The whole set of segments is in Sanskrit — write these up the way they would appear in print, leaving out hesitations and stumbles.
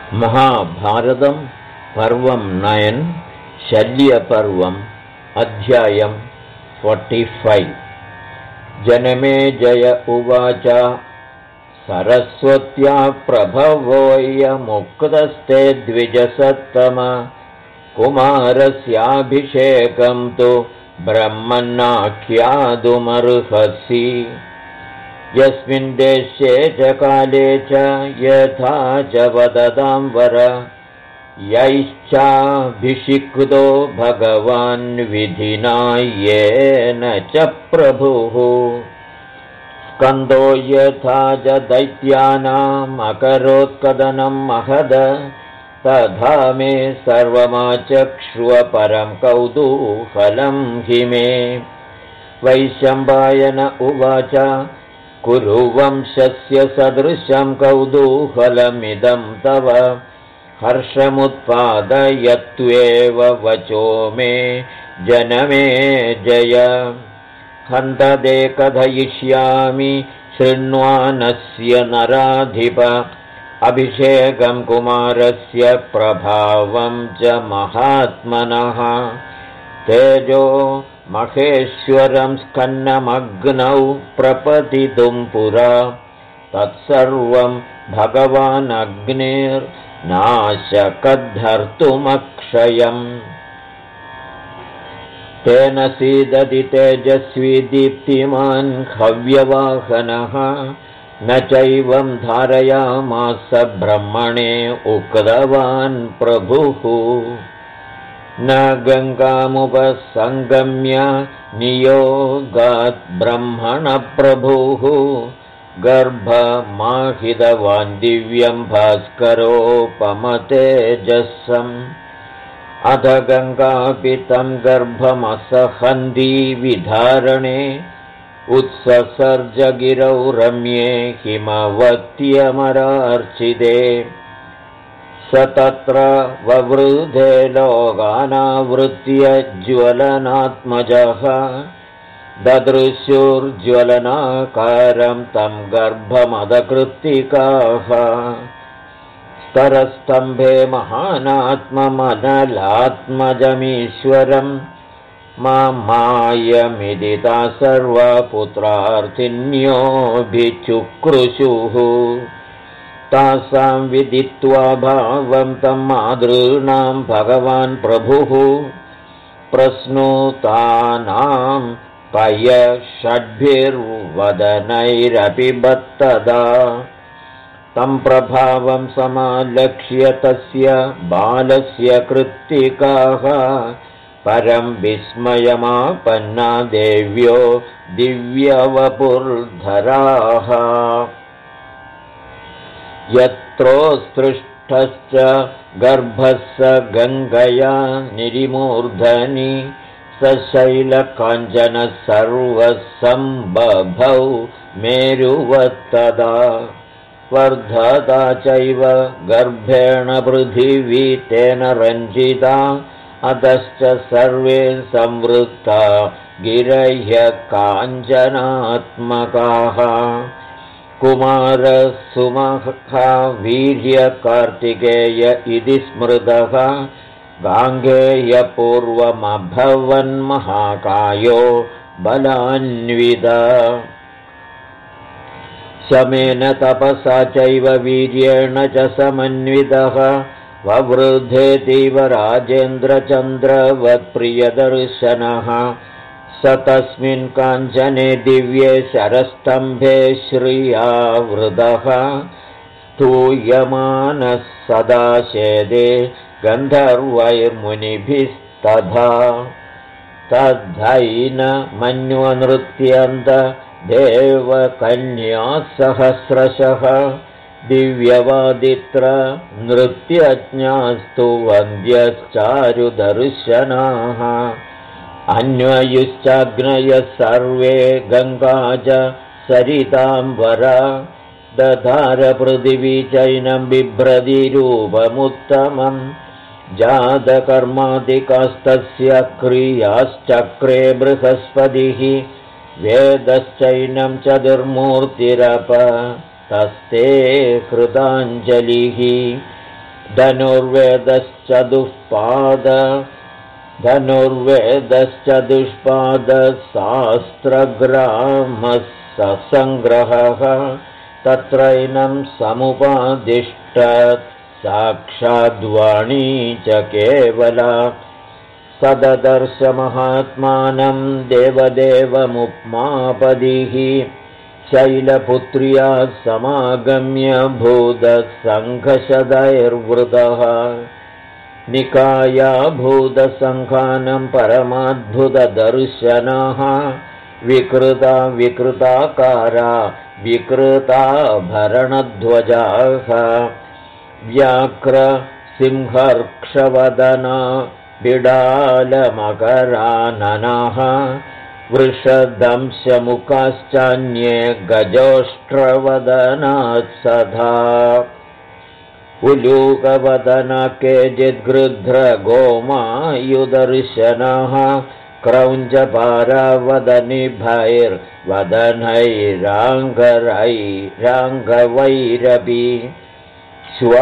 महाभारतं पर्वं 9 शल्यपर्वम् अध्यायं 45 जनमेजय उवाच सरस्वत्या प्रभवोऽयमुक्तस्ते द्विजसत्तम कुमारस्याभिषेकं तु ब्रह्मन्नाख्यातुमर्हसि यस्मिन् देशे च काले च यथा च वदतां वर यैश्चाभिषिक्तो भगवान् विधिना येन च प्रभुः स्कन्दो यथा च दैत्यानामकरोत्कदनं महद तथा मे सर्वमाचक्ष्व परं कौतूहलं हि मे वैशम्पायन उवाच कुरुवंशस्य सदृशं कौतूहलमिदं तव हर्षमुत्पादयत्वेव वचो मे जनमेजय हन्तदे कथयिष्यामि शृण्वानस्य नराधिप अभिषेकं कुमारस्य प्रभावं च महात्मनः तेजो महेश्वरं स्कन्नमग्नौ प्रपतितुं पुरा तत्सर्वं भगवानग्निर्नाशकद्धर्तुमक्षयम् तेन सीदति तेजस्वी दीप्तिमान् हव्यवाहनः न चैवं धारयामास ब्रह्मणे उक्तवान् प्रभुः न गङ्गामुपसङ्गम्य नियोगात् ब्रह्मणप्रभुः गर्भमाहितवान् दिव्यं भास्करोपमतेजसम् अथ गङ्गापितं गर्भमसहन्ती विधारणे उत्ससर्जगिरौ रम्ये हिमवत्यमरार्चिते स तत्र ववृधे लोकानावृत्य ज्वलनात्मजः ददृशुर्ज्वलनाकारं तं गर्भमदकृत्तिकाः स्तरस्तम्भे महानात्ममनलात्मजमीश्वरं मायमिति ता सर्वा पुत्रार्थिन्योऽभिचुक्रुषुः तासां विदित्वा भावं तं मातॄणां भगवान् प्रभुः प्रश्नुतानां पयषड्भिर्वदनैरपि बत्तदा तं प्रभावं समालक्ष्य तस्य बालस्य कृत्तिकाः परं विस्मयमापन्ना देव्यो दिव्यवपुर्धराः यत्रोत्सृष्टश्च गर्भः स गङ्गया निरिमूर्धनि सशैलकाञ्चनः सर्वसम्बभौ मेरुवत्तदा वर्धता चैव गर्भेण पृथिवी तेन रञ्जिता अतश्च सर्वे संवृत्ता गिरह्य काञ्चनात्मकाः कुमारसुमहावीर्यकार्तिकेय इति स्मृतः गाङ्गेयपूर्वमभवन्महाकायो बलान्विता शमेन तपसा चैव वीर्येण च समन्वितः ववृद्धेतीव राजेन्द्रचन्द्रवत्प्रियदर्शनः स तस्मिन् काञ्चने दिव्ये शरस्तम्भे श्रियावृतः स्तूयमानः सदा शेदे गन्धर्वैर्मुनिभिस्तथा तद्धैनमन्वनृत्यन्त देवकन्याः सहस्रशः दिव्यवादित्र नृत्यज्ञास्तु वन्द्यश्चारुदर्शनाः अन्वयुश्चाग्नयः सर्वे गङ्गाज सरिताम्बरा दधार पृथिवी चैनं बिभ्रतिरूपमुत्तमम् जातकर्मादिकास्तस्य क्रियाश्चक्रे बृहस्पतिः वेदश्चैनं चतुर्मूर्तिरप तस्ते कृताञ्जलिः धनुर्वेदश्चतुष्पादशास्त्रग्रामः ससङ्ग्रहः तत्रैनं समुपादिष्टत् साक्षाद्वाणी च केवला सददर्शमहात्मानं देवदेवमुप्मापदिः शैलपुत्र्या समागम्य भूतसङ्घशदैर्वृतः निकाया भूतसङ्घानं परमाद्भुतदर्शनः विकृता विकृताकारा विकृताभरणध्वजाः व्याघ्र सिंहर्क्षवदना बिडालमकराननः वृषदंशमुखाश्चान्ये गजोष्ट्रवदनात्सधा उलूकवदना केचिद्गृध्रगोमायुदर्शनः क्रौञ्चपारावदनिभैर्वदनैराङ्गवैरपि श्वा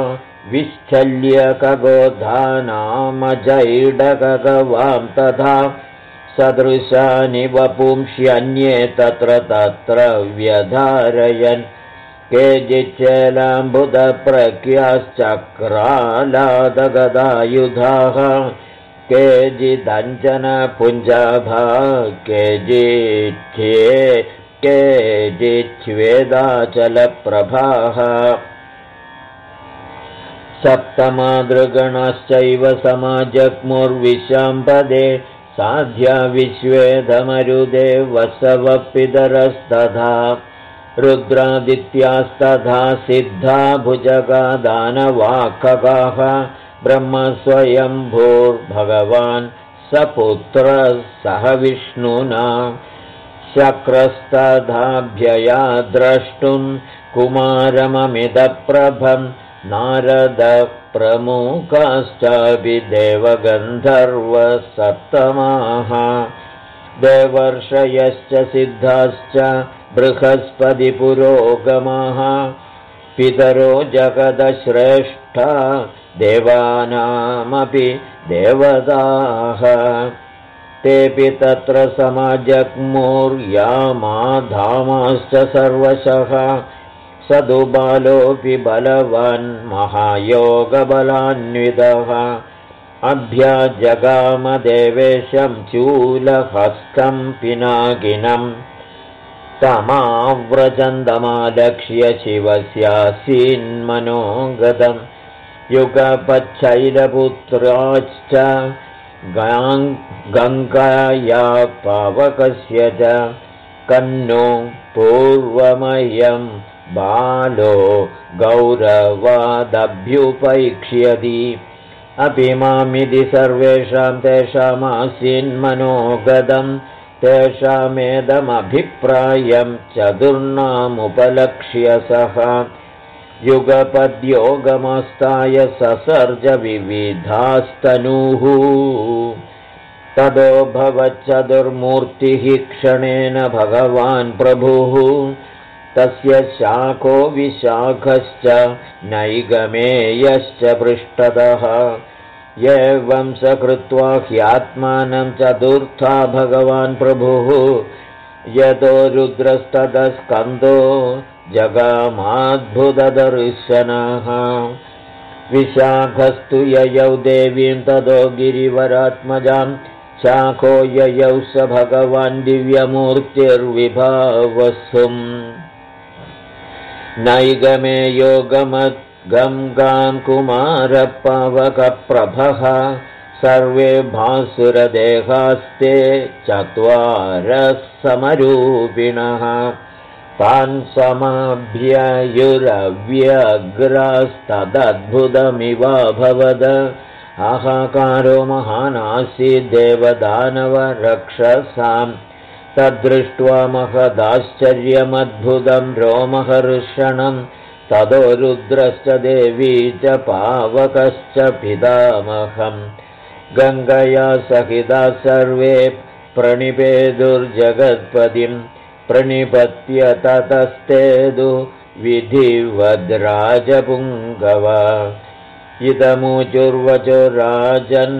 विश्चल्यकगोधानामजैडकगवां तथा सदृशानि वपुंष्यन्ये तत्र तत्र व्यधारयन् केचिच्चलाम्बुदप्रख्याश्चक्रालादगदायुधाः केचिदञ्जनपुञ्जाभा केचिच्छ्वेदाचलप्रभाः सप्तमादृगणश्चैव समाजग्मुर्विशाम्पदे साध्या विश्वेदमरुदे वसवपितरस्तथा रुद्रादित्यास्तथा सिद्धा भुजगा दानवाकगाः ब्रह्मस्वयंभूर्भगवान् सपुत्रः सह विष्णुना शक्रस्तथाभ्यया द्रष्टुं कुमारममितप्रभं नारदप्रमुखाश्चापि देवगन्धर्वसप्तमाः देवर्षयश्च सिद्धाश्च बृहस्पतिपुरोगमाः पितरो जगदश्रेष्ठा देवानामपि देवताः तेऽपि तत्र समाजग्मुर्यामाधामाश्च सर्वशः सदुबालोऽपि बलवान् महायोगबलान्वितः अभ्याजगामदेवेशं चूलहस्तं पिनाकिनं तमाव्रजन्दमालक्ष्य शिवस्यासीन्मनोगतं युगपच्छैलपुत्राश्च गङ्गाया पावकस्य च कन्नो पूर्वमह्यं बालो गौरवादभ्युपैक्ष्यति अपि मामिति सर्वेषां तेषामासीन्मनोगतं तेषामेदमभिप्रायं चतुर्णामुपलक्ष्य सः युगपद्योगमस्ताय ससर्ज विविधास्तनूः तदो भवच्चतुर्मूर्तिः क्षणेन भगवान् प्रभुः तस्य शाखो विशाखश्च नैगमेयश्च पृष्ठतः एवं स कृत्वा ह्यात्मानं चतुर्था भगवान् प्रभुः यतो रुद्रस्ततः स्कन्दो जगामाद्भुतदर्शनः विशाखस्तु ययौ देवीं ततो गिरिवरात्मजां शाखो ययौ स भगवान् दिव्यमूर्तिर्विभावसुम् नैगमे योगमद्गं कुमारपावकप्रभः सर्वे भासुरदेहास्ते चत्वारः समरूपिणः तान् समाभ्ययुरव्यग्रास्तदद्भुतमिवाभवद हाहाकारो महानासीत् देवदानवरक्षसां तद्दृष्ट्वा महदाश्चर्यमद्भुतं रोमहर्षणं ततो रुद्रश्च देवी च पावकश्च पितामहम् गङ्गया सहिता सर्वे प्रणिपेदुर्जगत्पतिं प्रणिपत्य ततस्तेदु विधिवद्राजपुङ्गव इदमुचुर्वचो राजन्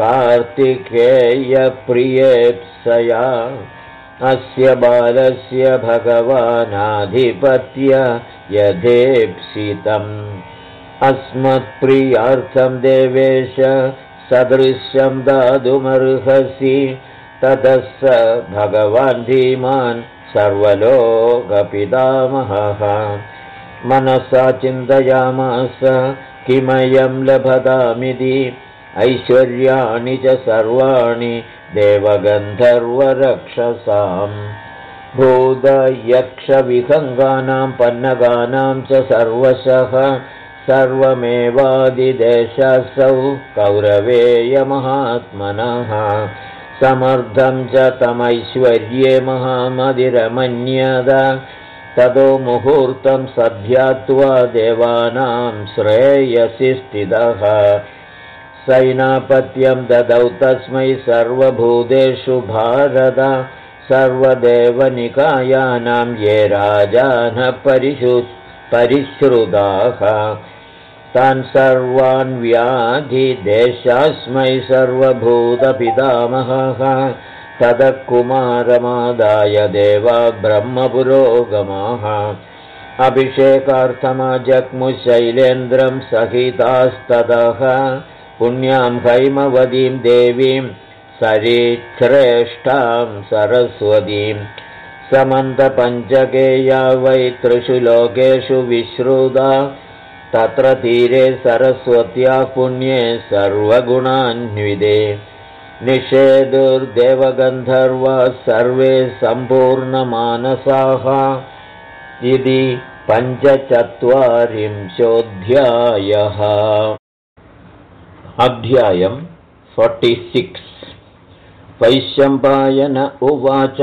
कार्तिकेयप्रियेप्सया अस्य बालस्य भगवानाधिपत्य यथेप्सितम् अस्मत्प्रियार्थं देवेश सदृशं दातुमर्हसि ततः स भगवान् धीमान् सर्वलोकपितामहः मनसा चिन्तयामास किमयं लभतामिति ऐश्वर्याणि च सर्वाणि देवगन्धर्वरक्षसाम् भूतयक्षविहङ्गानां पन्नगानां च सर्वशः सर्वमेवादिदेशसौ कौरवेयमहात्मनः समर्थं च तमैश्वर्ये महामतिरमन्यद ततो मुहूर्तं सध्यात्वा देवानां श्रेयसि स्थितः सैनापत्यं ददौ तस्मै सर्वभूतेषु भारत सर्वदेवनिकायानां ये राजानः परिश्रुताः तान् सर्वान् व्याधिदेशास्मै सर्वभूतपितामहः ततः कुमारमादाय देवा ब्रह्मपुरोगमाः अभिषेकार्थमजग्मुशैलेन्द्रं सहितास्ततः पुण्यां हैमवतीं देवीं सरिश्रेष्ठां सरस्वतीं समन्तपञ्चकेया वै त्रिषु लोकेषु विश्रुता तत्र तीरे सरस्वत्याः पुण्ये सर्वगुणान्विते निषेधुर्देवगन्धर्वाः सर्वे सम्पूर्णमानसाः इति 45 अध्यायम् 46 वैशम्पायन उवाच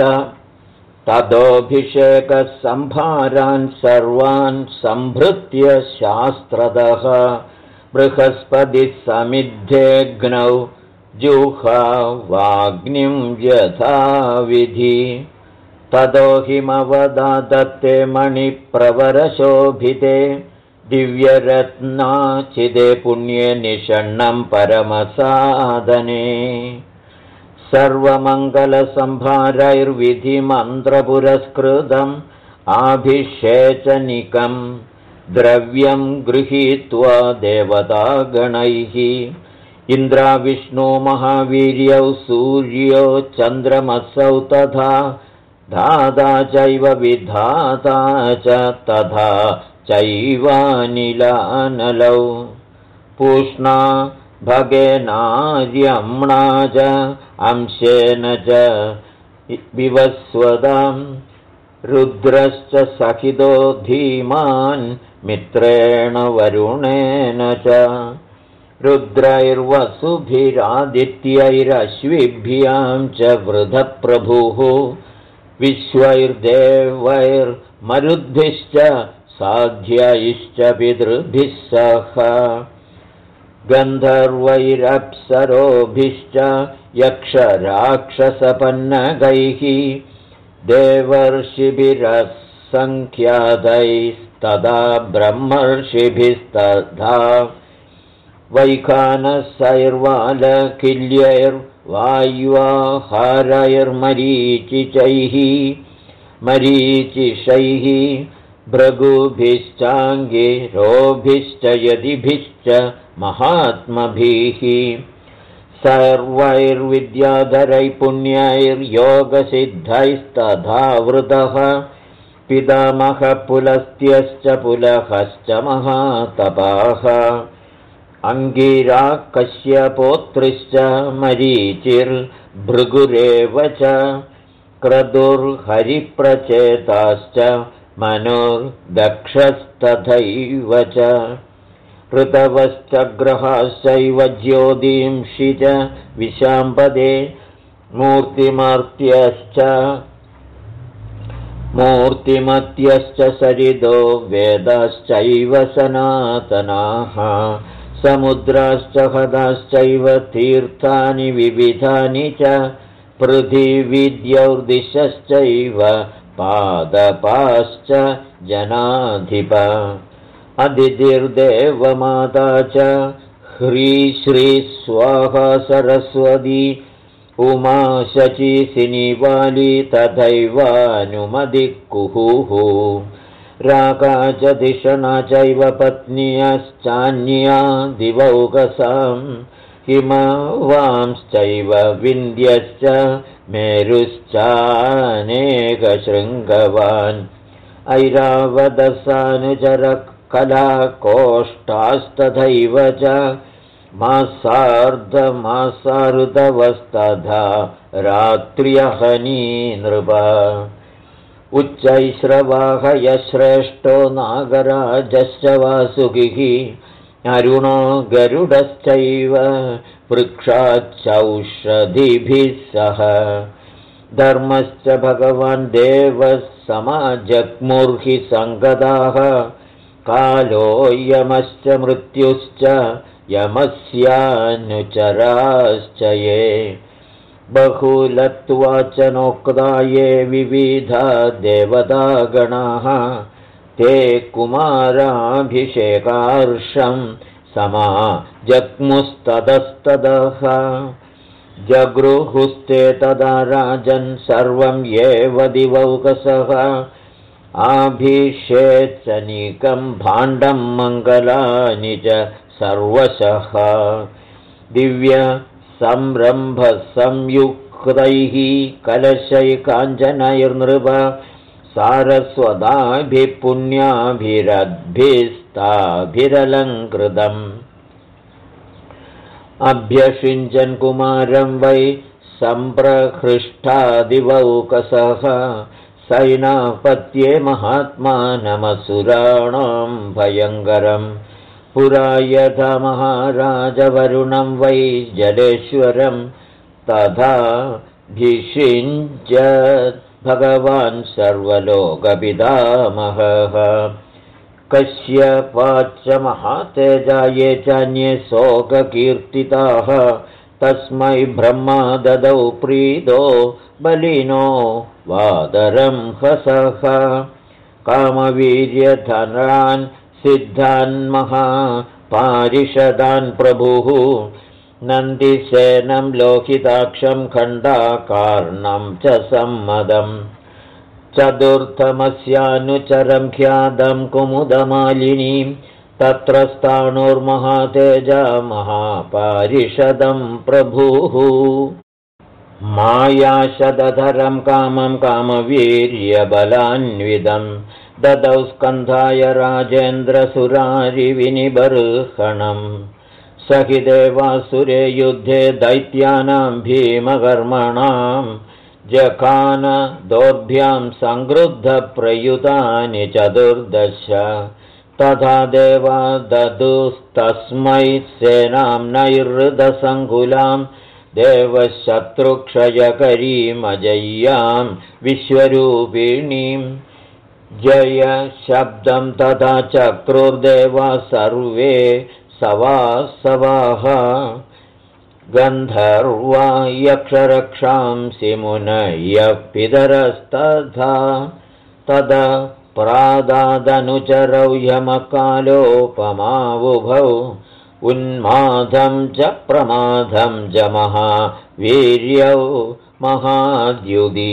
ततोऽभिषेकसंभारान् सर्वान् संभृत्य शास्त्रतः बृहस्पतिः समिद्धेऽग्नौ जुह्वाग्निं यथाविधि ततो हिमवदादत्ते मणिप्रवरशोभिते दिव्यरत्नाचिदे पुण्ये निषण्णं परमसादने सर्वमङ्गलसंभारैर्विधिमन्त्रपुरस्कृतम् आभिषेचनिकं द्रव्यं गृहीत्वा देवतागणैः इन्द्राविष्णु महावीर्यौ सूर्यो चन्द्रमसौ तथा धाता चैव विधाता च तथा चैवानिलानलौ पूष्णा भगेनार्यम्णा च अंशेन च विवस्वताम् रुद्रश्च सखितो धीमान् मित्रेण वरुणेन च रुद्रैर्वसुभिरादित्यैरश्विभ्यां च वृधप्रभुः विश्वैर्देवैर्मरुद्भिश्च साध्यैश्च पितृभिः सह गन्धर्वैरप्सरोभिश्च यक्षराक्षसपन्नगैः देवर्षिभिरसङ्ख्यातैस्तदा ब्रह्मर्षिभिस्तथा वैखानसैर्वालकिल्यैर्वायुवाहारैर्मरीचिचैः मरीचिषैः भृगुभिश्चाङ्गिरोभिश्च यदिभिश्च महात्मभिः सर्वैर्विद्याधरैः पुण्यैर्योगसिद्धैस्तथा वृतः पितामहपुलस्त्यश्च पुलहश्च महातपाः अङ्गिराकश्यपोत्रिश्च मरीचिर्भृगुरेव च क्रतुर्हरिप्रचेताश्च मनुर्दक्षस्तथैव च ऋतवश्च ग्रहाश्चैव ज्योतिंषि च विशाम्पदे मूर्तिमत्यश्च सरिदो वेदाश्चैव सनातनाः समुद्राश्च हदाश्चैव तीर्थानि विविधानि च पृथिवीद्यौर्दिशश्चैव पादपाश्च जनाधिप अदितिर्देवमाता च ह्रीः श्रीः स्वाहा सरस्वती उमा शची सिनीवाली तथैवानुमदिक्कुहुः राका च धिषणा चैव पत्न्यश्चान्या दिवौकसां हिमवांश्चैव विन्ध्यश्च मेरुश्चानेकशृङ्गवान् ऐरावतसानुचरकलाकोष्ठास्तथैव च मासार्धमासारुतवस्तथा रात्र्यहनी नृप उच्चैश्रवाहयश्रेष्ठो नागराजश्च वासुकिः अरुणो गरुडश्चैव वृक्षाच्चौषधिभिः सह धर्मश्च भगवान् देवः समाजग्मुर्हि सङ्गताः कालो यमश्च मृत्युश्च यमस्यानुचराश्च ये बहुलत्वाच नोक्ता ये विविधा देवतागणाः ते कुमाराभिषेकार्षं समाजग्मुस्ततस्ततः जगृहुस्ते तदा राजन् सर्वं एव दिवौकसः आभिषेचनिकं भाण्डं मङ्गलानि च सर्वशः दिव्यसंरम्भसंयुक्तैः कलशैकाञ्चनैर्नृप सारस्वताभिः पुण्याभिरद्भिस्ताभिरलङ्कृतम् अभ्यषिञ्चन् कुमारं वै सम्प्रहृष्टादिवौकसः सैनापत्ये महात्मानमसुराणां भयङ्करम् पुरा यथा महाराजवरुणं वै जलेश्वरं तथा भिषिञ्चत् भगवान् सर्वलोकपितामहः कश्यपाच्च महातेजा ये चान्ये शोककीर्तिताः तस्मै ब्रह्मा ददौ प्रीतो बलिनो वादरं हसः कामवीर्यधरान् सिद्धान्महापारिषदान् प्रभुः नन्दिसेनं लोहिताक्षं खण्डाकार्णं च सम्मदम् चतुर्थमस्यानुचरं ख्यातं कुमुदमालिनीं तत्र स्थाणुर्महातेजा महापारिषदं प्रभुः मायाशतधरं कामं कामवीर्यबलान्वितं ददौ स्कन्धाय राजेन्द्रसुरारिविनिबर्हणं सहि देवासुरे युद्धे दैत्यानां भीमकर्मणां जखान दोर्भ्यां संगृद्धप्रयुतानि चतुर्दश तथा देवा ददुस्तस्मै सेनां नैहृदसङ्कुलां देवशत्रुक्षयकरीमजय्यां विश्वरूपिणीं जय शब्दं तथा चक्रुर्देवा सर्वे सवासवाः गन्धर्वा यक्षरक्षांसि मुनयः पितरस्तथा तदा प्रादादनुचरौ यमकालोपमावुभौ उन्मादं च प्रमादं च महावीर्यौ महाद्युदी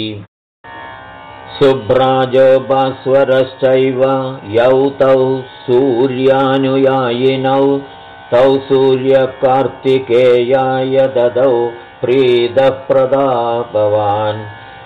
सुभ्राजो भास्वरश्चैव यौ तौ सूर्यानुयायिनौ तौ सूर्यकार्तिकेयाय ददौ प्रीतः प्रतापवान्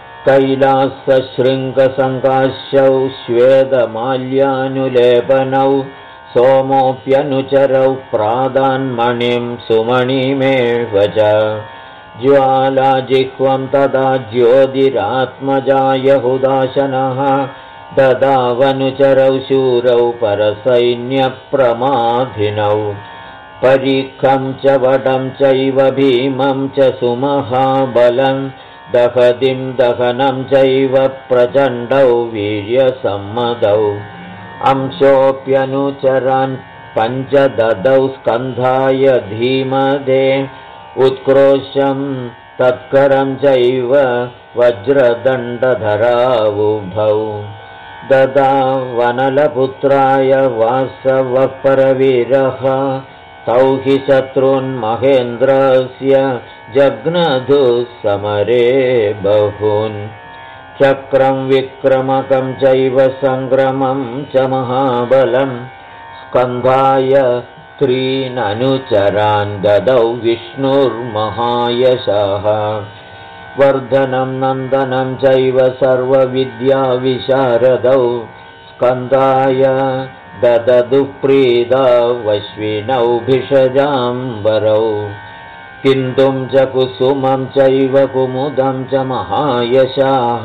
कैलासशृङ्गसङ्काश्यौ श्वेतमाल्यानुलेपनौ सोमोऽप्यनुचरौ प्रादान्मणिं सुमणिमेव च ज्वालाजिह्वं तदा ज्योतिरात्मजाय हुदाशनः ददावनुचरौ शूरौ परसैन्यप्रमाधिनौ परिखं च वडं चैव भीमं च सुमहाबलं दहतिं दहनं चैव प्रचण्डौ वीर्यसम्मदौ अंशोऽप्यनुचरान् पञ्च ददौ स्कन्धाय धीमदे उत्क्रोशं तत्करं चैव वज्रदण्डधरावुभौ ददा वनलपुत्राय वासवः परवीरः तौ हि शत्रून्महेन्द्रस्य जग्नधुः समरे बहून् चक्रं विक्रमकं चैव सङ्ग्रमं च महाबलं स्कन्धाय त्रीननुचरान् ददौ विष्णुर्महायशः वर्धनं नन्दनं चैव सर्वविद्याविशारदौ स्कन्धाय दददुप्रीदा वश्विनौ भिषजाम्बरौ किन्तुं च कुसुमं चैव कुमुदं च महायशाः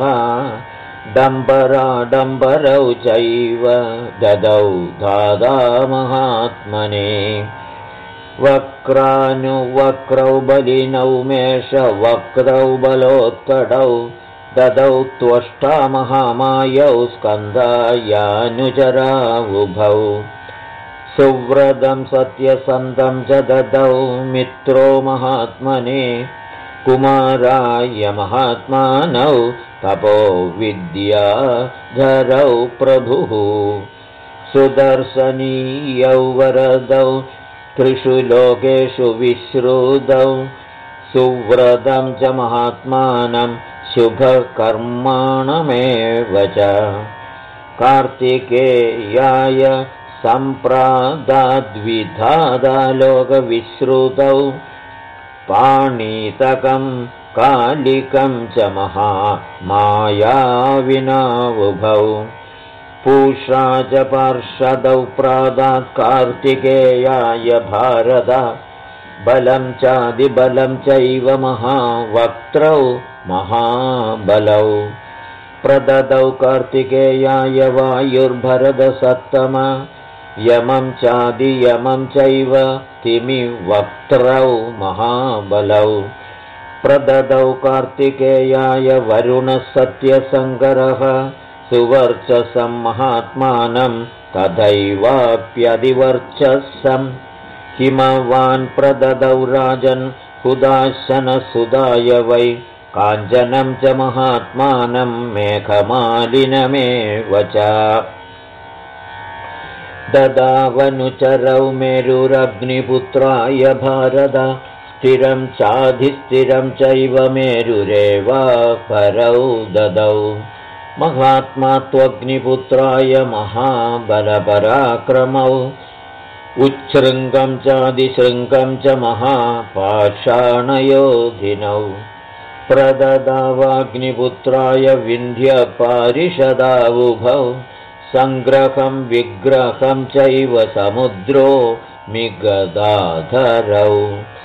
डम्बराडम्बरौ चैव ददौ दादा महात्मने वक्रानुवक्रौ बलिनौ मेषवक्त्रौ बलोत्कटौ ददौ त्वष्टा महामायौ स्कन्धायानुचरावुभौ सुव्रतं सत्यसन्तं च ददौ मित्रो महात्मने कुमाराय महात्मानौ तपो विद्याधरौ प्रभुः सुदर्शनीयौ वरदौ त्रिषु लोकेषु विश्रुतौ सुव्रतं च महात्मानं शुभकर्माणमेव च कार्तिकेयाय सम्प्रादाद्विधादा लोकविश्रुतौ पाणितकं कालिकं च महामायाविनावुभौ पूषा च पार्षदौ प्रादात् कार्तिकेयाय भारत बलं चादिबलं चैव महावक्त्रौ महाबलौ प्रददौ कार्तिकेयाय वायुर्भरतसत्तम यमं चादियमं चैव तिमिवक्त्रौ महाबलौ प्रददौ कार्तिकेयाय वरुणसत्यशङ्करः सुवर्चसं महात्मानं तथैवाप्यधिवर्चसं हिमवान् प्रददौ राजन् हुदाशनसुदाय वै काञ्चनं च महात्मानं मेघमालिनमेव च ददावनुचरौ मेरुरग्निपुत्राय भारत स्थिरं चाधिस्थिरं चैव मेरुरेव परौ ददौ महात्मा त्वग्निपुत्राय महाबलपराक्रमौ उच्छृङ्गं चादिशृङ्गं च महापाषाणयोधिनौ प्रददावाग्निपुत्राय विन्ध्यपारिषदावुभौ सङ्ग्रहं विग्रहं चैव समुद्रो मिगदाधरौ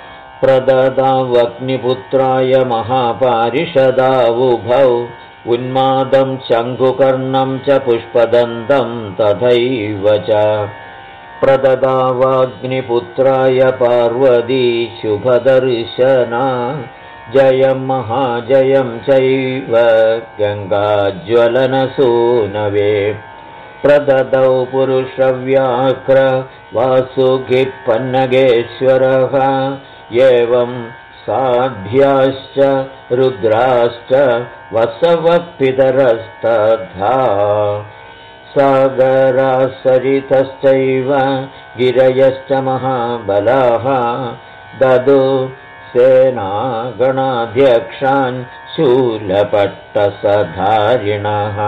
प्रददावग्निपुत्राय महापारिषदावुभौ उन्मादं शङ्कुकर्णं च पुष्पदन्तं तथैव च प्रददावाग्निपुत्राय पार्वती शुभदर्शना जयं महाजयं चैव गङ्गाज्वलनसूनवे प्रददौ पुरुषव्याघ्र वासुकिः पन्नगेश्वरः एवं साध्याश्च रुद्राश्च वसवः पितरस्तथा सागरासरितश्चैव गिरयश्च महाबलाः ददु सेनागणाध्यक्षान् शूलपट्टसधारिणः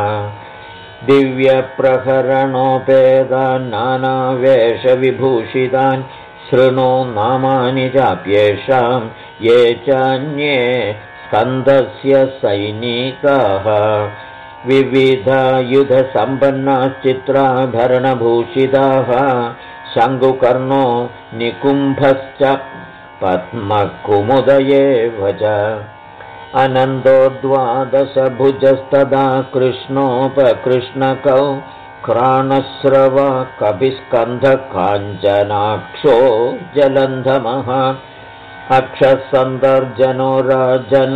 दिव्यप्रहरणोपेतान् नानावेषविभूषितान् शृणु नामानि चाप्येषां ये चान्ये स्कन्दस्य सैनिकाः विविधायुधसम्पन्नाश्चित्राभरणभूषिताः शङ्कुकर्णो निकुम्भश्च पद्मकुमुदयेव च अनन्तो द्वादशभुजस्तदा कृष्णोपकृष्णकौ क्राणस्रव कपिस्कन्धकाञ्चनाक्षो जलन्धमः अक्षसन्दर्जनो राजन्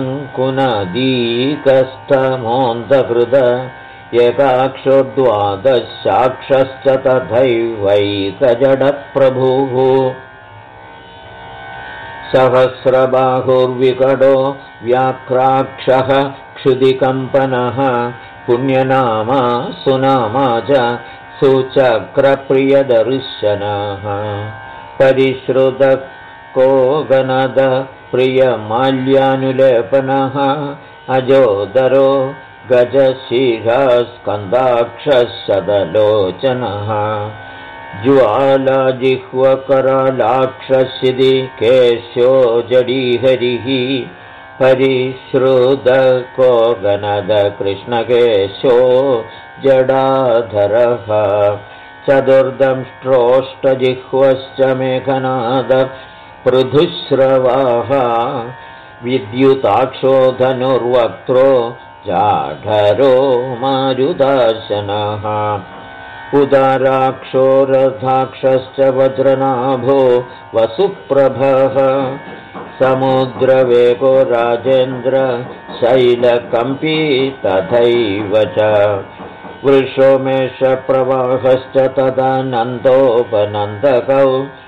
कुनदीकस्थमोन्दकृत एकाक्षो द्वादशाक्षश्च तथैवैकजडप्रभुः सहस्रबाहुर्विकटो व्याघ्राक्षः क्षुदिकम्पनः पुण्यनामा सुनामा च सुचक्रप्रियदर्शनः परिश्रुतः कोगनद प्रियमाल्यानुलेपनः अजोदरो गजशीर्षः स्कन्दाक्षशतलोचनः ज्वालाजिह्वकरालाक्षशिदि केशो जडीहरिः परिश्रुतकोगनद कृष्णकेशो जडाधरः चतुर्दंष्ट्रोष्टजिह्वश्च मेघनाद पृथुश्रवाः विद्युताक्षो धनुर्वक्त्रो जाढरो मारुदाशनः उदाराक्षो रथाक्षश्च वज्रनाभो वसुप्रभः समुद्रवेगो राजेन्द्र शैलकम्पी तथैव च वृषो मेषप्रवाहश्च तदनन्दोपनन्दकौ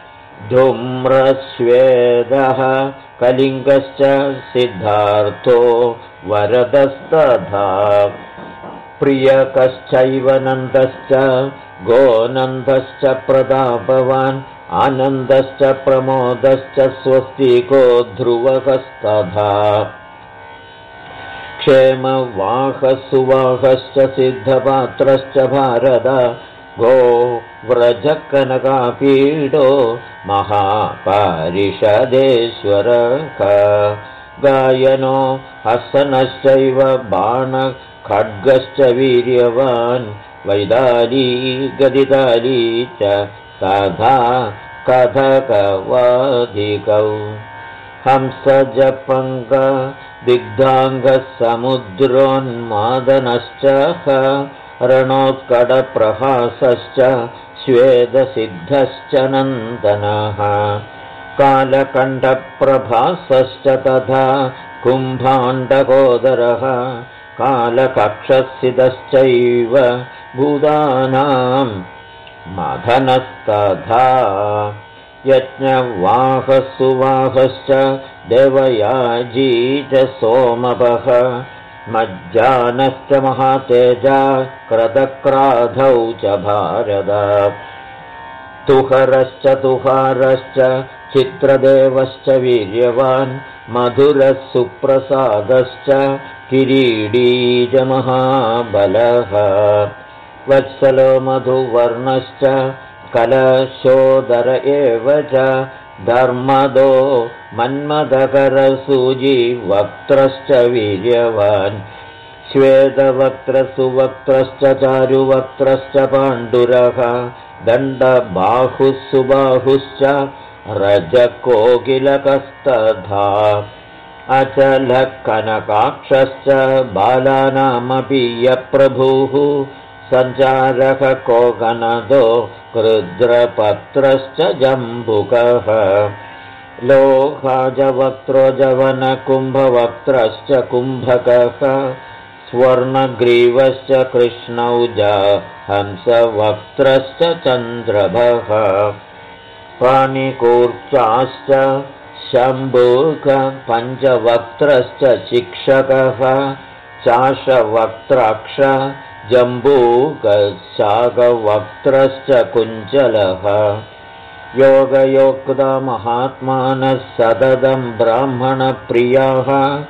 धूम्रस्वेदः कलिङ्गश्च सिद्धार्थो वरदस्तथा प्रियकश्चैव नन्दश्च गोनन्दश्च प्रतापवान् आनन्दश्च प्रमोदश्च स्वस्तिको ध्रुवकस्तथा क्षेमवाहसुवाहश्च सिद्धपात्रश्च भारत गो व्रजकनकापीडो महापारिषदेश्वरः गायनो हसनश्चैव बाणखड्गश्च वीर्यवान् वैदाली गदिताली च तथा कथकवादिकौ हंसजपङ्ग दिग्धाङ्गसमुद्रोन्मादनश्च रणोत्कटप्रहासश्च स्वेदसिद्धश्च नन्दनः कालकण्ठप्रभासश्च तथा कुम्भाण्डकोदरः कालकक्षस्थितश्चैव भूतानां मदनस्तथा यज्ञवाहसुवाहश्च देवयाजी च सोमपः मज्जानश्च महातेजा क्रतक्राधौ च भारत तुहरश्च तुहारश्च चित्रदेवश्च वीर्यवान् मधुरः सुप्रसादश्च किरीटी च महाबलः वत्सलो मधुवर्णश्च कलशोदर एव च धर्मदो मन्मथकरसूजिवक्त्रश्च वीर्यवान् श्वेतवक्त्रसुवक्त्रश्च चारुवक्त्रश्च पाण्डुरः दण्डबाहुः सुबाहुश्च रजकोकिलकस्तथा अचलः कनकाक्षश्च बालानामपि यप्रभुः सञ्चारः कोकनदो कृद्रपत्रश्च जम्बुकः लोहाजवक्त्रो जवनकुम्भवक्त्रश्च कुम्भकः स्वर्णग्रीवश्च कृष्णौज हंसवक्त्रश्च चन्द्रभः पाणिकूर्चाश्च शम्भुक पञ्चवक्त्रश्च शिक्षकः चाशवक्त्राक्ष जम्बूकशाकवक्त्रश्च कुञ्चलः योगयोक्तमहात्मानः सततं ब्राह्मणप्रियाः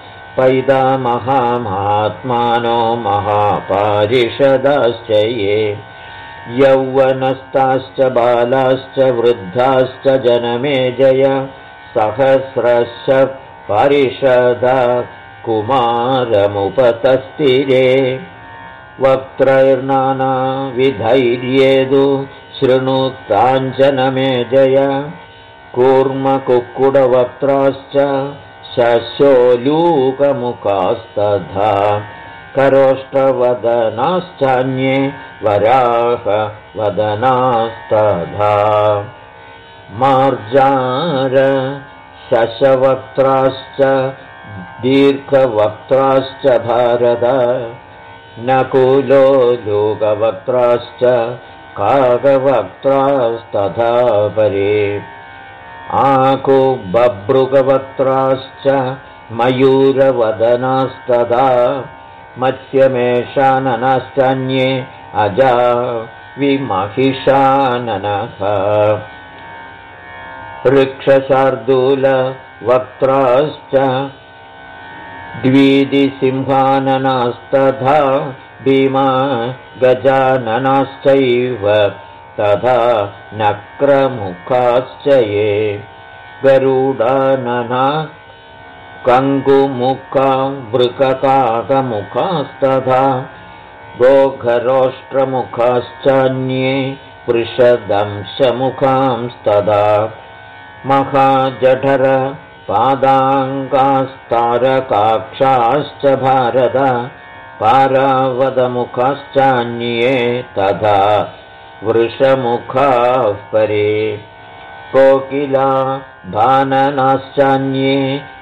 पैतामहात्मानो महापारिषदाश्च ये यौवनस्ताश्च बालाश्च वृद्धाश्च जनमेजय सहस्रश्च परिषदा कुमारमुपतस्तिरे वक्त्रैर्नानाविधैर्येदु शृणुताञ्जनमेजय कूर्मकुक्कुडवक्त्राश्च शशोलूकमुखास्तथा करोष्टवदनाश्चान्ये वराहवदनास्तथा मार्जार शशवक्त्राश्च दीर्घवक्त्राश्च भारत नकुलो लोकवक्त्राश्च काकवक्त्रास्तथा परे आकुबभ्रुकवक्त्राश्च मयूरवदनास्तथा मत्स्यमेषाननाश्चान्ये अजा विमहिषाननः ऋक्षशार्दूलवक्त्राश्च द्विदिसिंहाननास्तथा भीमा गजाननाश्चैव तथा नक्रमुखाश्च ये गरुडानना कङ्गुमुखा वृककाकमुखास्तथा गोघरोष्ट्रमुखाश्चान्ये वृषदंशमुखांस्तदा महाजठर पादाङ्गास्तारकाक्षाश्च भारत पारावतमुखाश्चान्ये तथा वृषमुखाः परे कोकिला भाननाश्चान्ये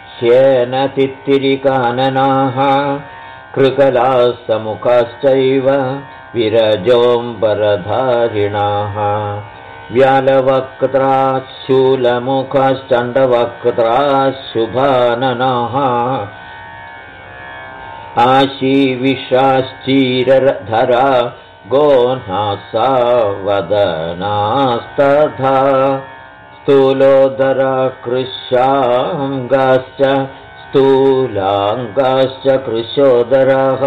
श्येनतित्तिरिकाननाः कृकलासमुखाश्चैव विरजोऽम्बरधारिणाः व्यालवक्त्राः शूलमुखाश्चण्डवक्त्राः शुभाननाः आशीविषाश्चीरधरा गोनासा वदनास्तथा स्थूलोदरा कृशाङ्गाश्च स्थूलाङ्गाश्च कृशोदराः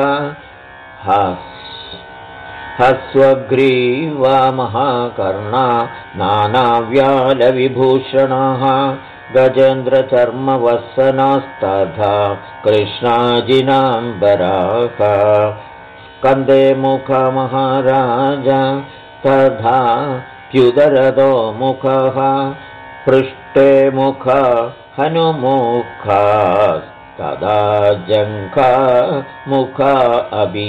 हस्वग्रीवा महाकर्णा नानाव्यालविभूषणाः गजेन्द्रचर्मवसनास्तथा कृष्णाजिनाम्बराः कन्दे मुखमहाराज तथा प्युदरतो मुखः पृष्ठे मुख हनुमुखास्तदा जङ्घा मुखा अभि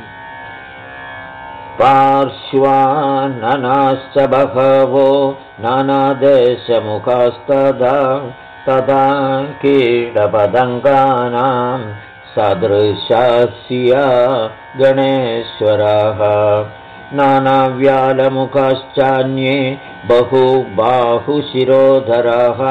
पार्श्वाननाश्च बहवो नानादेशमुखास्तदा तदा कीटपतङ्गानां सदृशास्या गणेश्वरः नानाव्यालमुखाश्चान्ये बहुबाहुशिरोधरः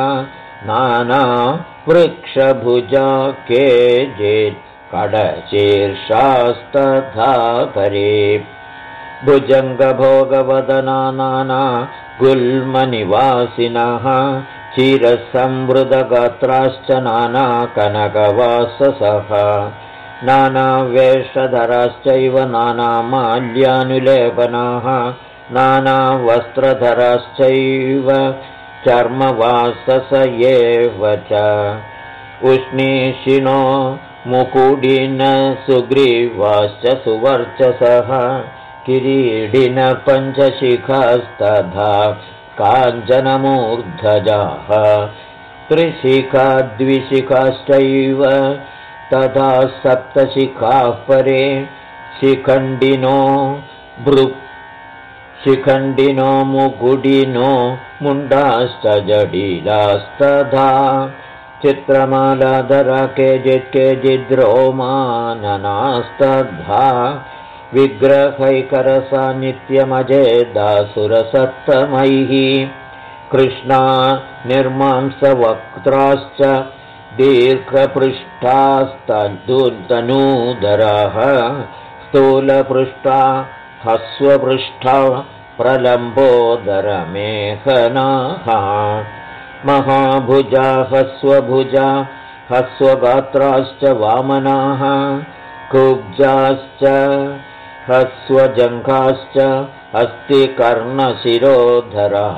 नानावृक्षभुजा केचित् कडशीर्षास्तथा परे भुजङ्गभोगवदना नाना गुल्मनिवासिनः क्षीरसंवृतगात्राश्च नाना कनकवाससः नानावेषधराश्चैव नानामाल्यानुलेपनाः नानावस्त्रधराश्चैव चर्मवासस एव च उष्णीषिणो मुकुडिन सुग्रीवाश्च सुवर्चसः किरीडिन पञ्चशिखास्तथा काञ्चनमूर्धजाः त्रिशिखा द्विशिखाश्चैव तथा सप्तशिखाः परे शिखण्डिनो मुकुडिनो मुण्डाश्च जडिलास्तथा चित्रमालाधरा केचिद्रोमाननास्तथा विग्रहैकरसा नित्यमजेदासुरसत्तमैः कृष्णा निर्मांसवक्त्राश्च दीर्घपृष्ठास्तनूदराः स्थूलपृष्ठा हस्वपृष्ठा प्रलम्बोदरमेखनाः महाभुजा हस्वभुजा हस्वगात्राश्च वामनाः कुब्जाश्च हस्वजङ्घाश्च हस्तिकर्णशिरोधराः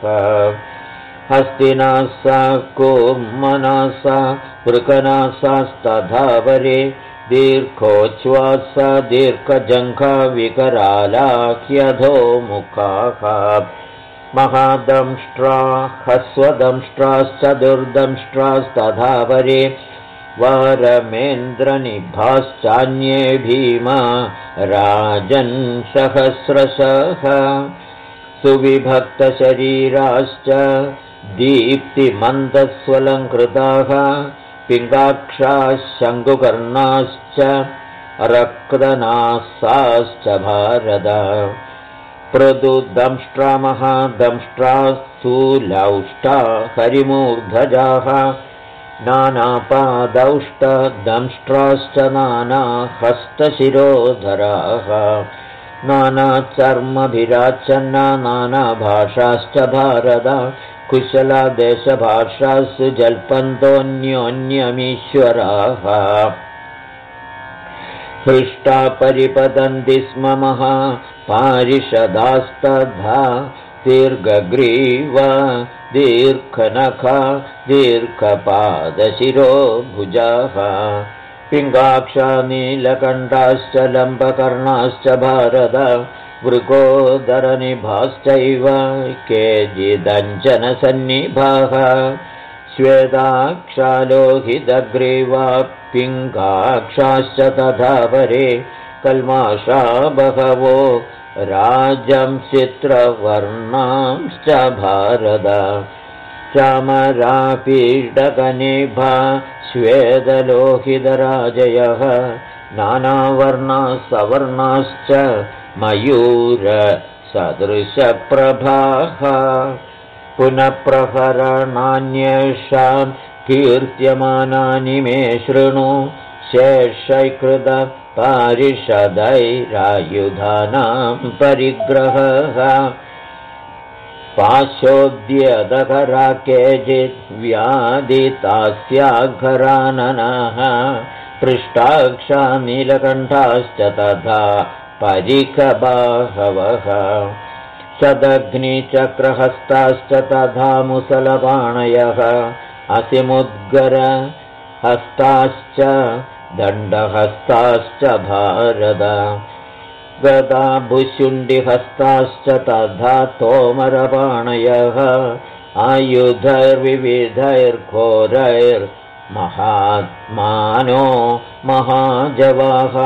हस्तिनासा कुम्मनासा वृकनासास्तथा वरे दीर्घोच्छ्वासा दीर्घजङ्घा विकरालाख्यधोमुखाः महादंष्ट्रा हस्वदंष्ट्राश्च दुर्दंष्ट्रास्तथा वरे वारमेन्द्रनिभाश्चान्ये भीमा राजन् सहस्रशः सुविभक्तशरीराश्च दीप्तिमन्दस्वलङ्कृताः पिङ्गाक्षाः शङ्कुकर्णाश्च रक्तनासाश्च भारत पृदुदंष्ट्रा महादंष्ट्रा स्थूलौष्टा हरिमूर्धजाः नानापादौष्टदंष्ट्राश्च नानाहस्तशिरोधराः नानाचर्मभिराच्छन्ना नानाभाषाश्च भारत कुशला देशभाषासु जल्पन्तोऽन्योन्यमीश्वराः हृष्टा परिपतन्ति स्म महापारिषदास्तथा दीर्घग्रीवा दीर्घनखा दीर्घपादशिरो भुजाः पिङ्गाक्षा नीलकण्ठाश्च लम्बकर्णाश्च भारत वृकोदरनिभाश्चैव केचिदञ्जनसन्निभाः श्वेताक्षालोहितग्रीवा पिङ्गाक्षाश्च तथा परे कल्माषा बहवो राजंश्चित्रवर्णांश्च भारत चामरापीडकनिभा श्वेतलोहितराजयः नानावर्णाः सवर्णाश्च मयूरसदृशप्रभाः पुनः प्रहरणान्येषां कीर्त्यमानानि मे शृणु शेषैकृतपारिषदैरायुधानां परिग्रहः पाशोद्यतकरा केचित् व्याधितास्याघराननः पृष्ठाक्षा नीलकण्ठाश्च तथा परिखबाहवः सदग्निचक्रहस्ताश्च तथा मुसलपाणयः असिमुद्गरहस्ताश्च दण्डहस्ताश्च भारत गदाभुशुण्डिहस्ताश्च तथा तोमरपाणयः आयुधैर्विविधैर्घोरैर्महात्मानो महाजवाः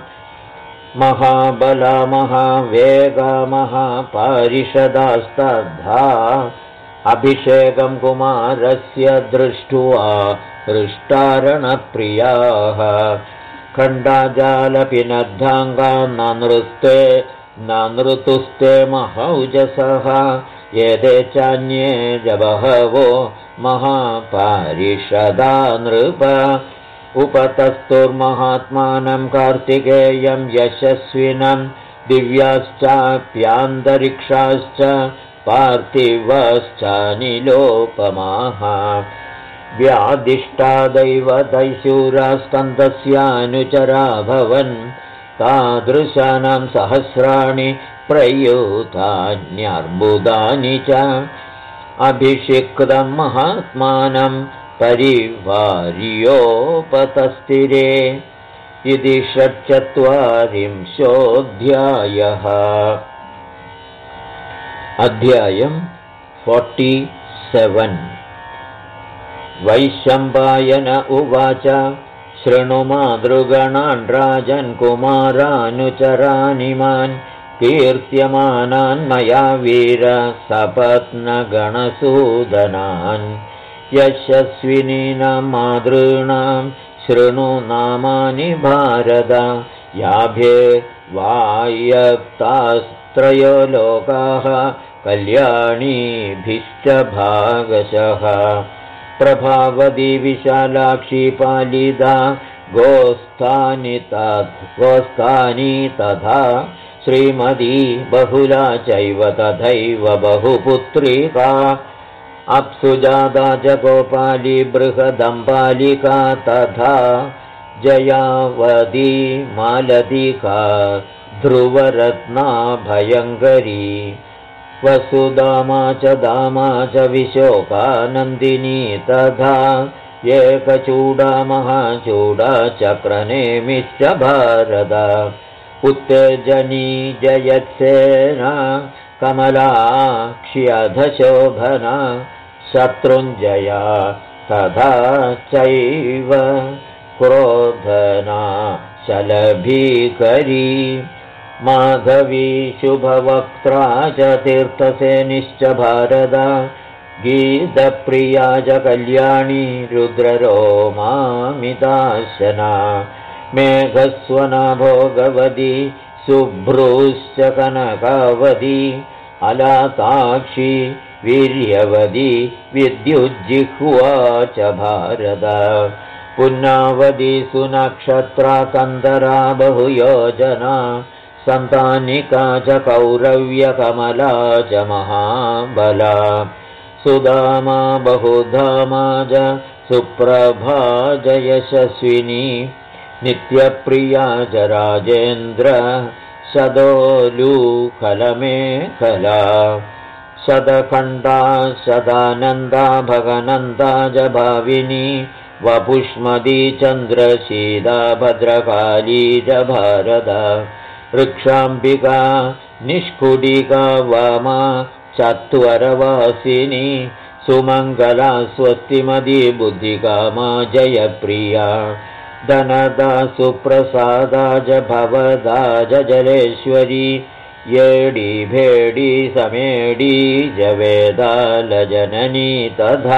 महाबला महावेगा महापारिषदास्तथा अभिषेकं कुमारस्य दृष्ट्वा हृष्टारणप्रियाः खण्डाजालपिनद्धाङ्गा नृतुस्ते महौजसः एते चान्ये च बहवो महापारिषदा नृप उपतस्तुर्महात्मानं कार्तिकेयं यशस्विनं दिव्याश्चाप्यान्तरिक्षाश्च पार्थिवश्चानिलोपमाः व्यादिष्टादैवतैशूरास्तन्तस्यानुचरा भवन् तादृशानां सहस्राणि प्रयुतान्यर्बुदानि च अभिषिक्तं महात्मानं परिवार्योपतस्थिरे इति 46 अध्यायम् 47 वैशम्पायन उवाच शृणु मातृगणान् राजन् कुमारानुचरानिमान् कीर्त्यमानान् मया वीर सपत्नगणसूदनान् यशस्विनीनां मातॄणां शृणु नामानि भारत याभे वायप्तास्त्रयो लोकाः कल्याणीभिश्च भागशः प्रभावती विशालाक्षी पालिता गोस्थानि तथा श्रीमती बहुला चैव तथैव बहुपुत्रिका अप्सुजाता च गोपाली बृहदम्बालिका तथा जयावती मालतिका ध्रुवरत्ना भयङ्करी वसुदामा च दामा च विशोकानन्दिनी तथा एकचूडा महाचूडा चक्रनेमिश्च भारत उत्तेजनी जयत्सेना कमलाक्ष्यधशोभना शत्रुञ्जया तथा चैव क्रोधना शलभीकरी माधवी शुभवक्त्रा च तीर्थसेनिश्च भारत गीतप्रिया च कल्याणी रुद्ररोमामिताशना मेघस्वना भोगवती शुभ्रूश्च कनकावती अलाताक्षी वीर्यवती विद्युज्जिह्वा च भारत पुन्नावती सुनक्षत्रा कन्दरा बहुयोजना सन्तानिका च कौरव्यकमला च महाबला सुदामा बहुधामा च सुप्रभा च यशस्विनी नित्यप्रिया च राजेन्द्र शदोलूखलमेखला शतखण्डा शदानन्दा भगनन्दा च भाविनी वपुष्मती चन्द्रशीला भद्रकाली च भारत ऋक्षाम्बिका निष्कुडिका वामा चत्वरवासिनी सुमङ्गला स्वस्तिमती बुद्धिकामा जयप्रिया धनदा सुप्रसादा च भवदा च जलेश्वरी येडी भेडी समेडी जवेदालजननी तथा